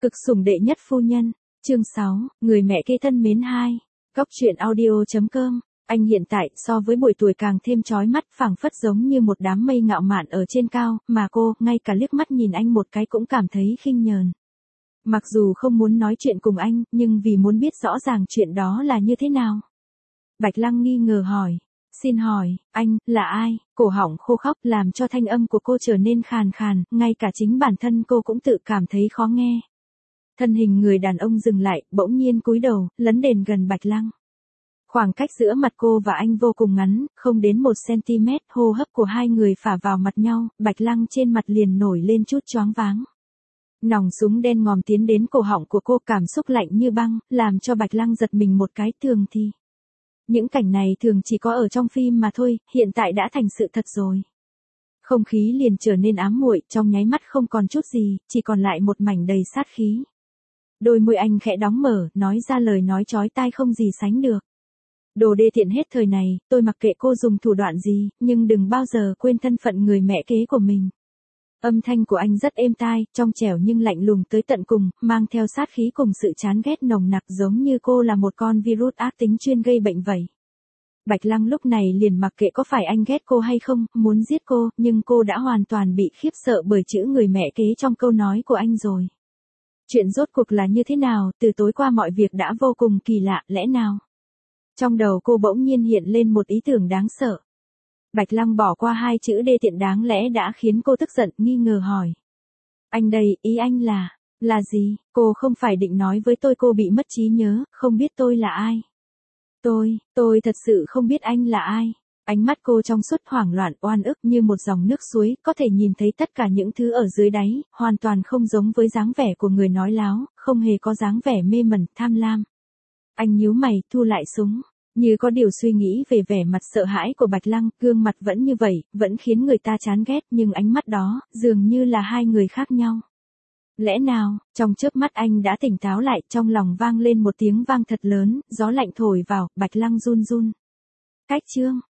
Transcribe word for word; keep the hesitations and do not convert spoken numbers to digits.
Cực sủng đệ nhất phu nhân, chương sáu, người mẹ kế thân mến hai. Góc truyện audio chấm com. Anh hiện tại so với buổi tuổi càng thêm chói mắt, phảng phất giống như một đám mây ngạo mạn ở trên cao, mà cô, ngay cả liếc mắt nhìn anh một cái cũng cảm thấy khinh nhờn. Mặc dù không muốn nói chuyện cùng anh, nhưng vì muốn biết rõ ràng chuyện đó là như thế nào. Bạch Lăng nghi ngờ hỏi. Xin hỏi, anh, là ai? Cổ họng khô khốc làm cho thanh âm của cô trở nên khàn khàn, ngay cả chính bản thân cô cũng tự cảm thấy khó nghe. Thân hình người đàn ông dừng lại, bỗng nhiên cúi đầu, lấn đến gần Bạch Lăng. Khoảng cách giữa mặt cô và anh vô cùng ngắn, không đến một centimet, hô hấp của hai người phả vào mặt nhau, Bạch Lăng trên mặt liền nổi lên chút choáng váng. Nòng súng đen ngòm tiến đến cổ họng của cô, cảm xúc lạnh như băng, làm cho Bạch Lăng giật mình một cái. Thường thì những cảnh này thường chỉ có ở trong phim mà thôi, hiện tại đã thành sự thật rồi. Không khí liền trở nên ám muội, trong nháy mắt không còn chút gì, chỉ còn lại một mảnh đầy sát khí. Đôi môi anh khẽ đóng mở, nói ra lời nói chói tai không gì sánh được. Đồ đê tiện hết thời này, tôi mặc kệ cô dùng thủ đoạn gì, nhưng đừng bao giờ quên thân phận người mẹ kế của mình. Âm thanh của anh rất êm tai, trong trẻo nhưng lạnh lùng tới tận cùng, mang theo sát khí cùng sự chán ghét nồng nặc, giống như cô là một con virus ác tính chuyên gây bệnh vậy. Bạch Lăng lúc này liền mặc kệ có phải anh ghét cô hay không, muốn giết cô, nhưng cô đã hoàn toàn bị khiếp sợ bởi chữ người mẹ kế trong câu nói của anh rồi. Chuyện rốt cuộc là như thế nào, từ tối qua mọi việc đã vô cùng kỳ lạ, lẽ nào? Trong đầu cô bỗng nhiên hiện lên một ý tưởng đáng sợ. Bạch Lăng bỏ qua hai chữ đê tiện đáng lẽ đã khiến cô tức giận, nghi ngờ hỏi. Anh đây, ý anh là, là gì? Cô không phải định nói với tôi cô bị mất trí nhớ, không biết tôi là ai? Tôi, tôi thật sự không biết anh là ai. Ánh mắt cô trong suốt hoảng loạn, oan ức như một dòng nước suối, có thể nhìn thấy tất cả những thứ ở dưới đáy, hoàn toàn không giống với dáng vẻ của người nói láo, không hề có dáng vẻ mê mẩn, tham lam. Anh nhíu mày, thu lại súng. Như có điều suy nghĩ về vẻ mặt sợ hãi của Bạch Lăng, gương mặt vẫn như vậy, vẫn khiến người ta chán ghét, nhưng ánh mắt đó, dường như là hai người khác nhau. Lẽ nào, trong chớp mắt anh đã tỉnh táo lại, trong lòng vang lên một tiếng vang thật lớn, gió lạnh thổi vào, Bạch Lăng run run. Cách chương,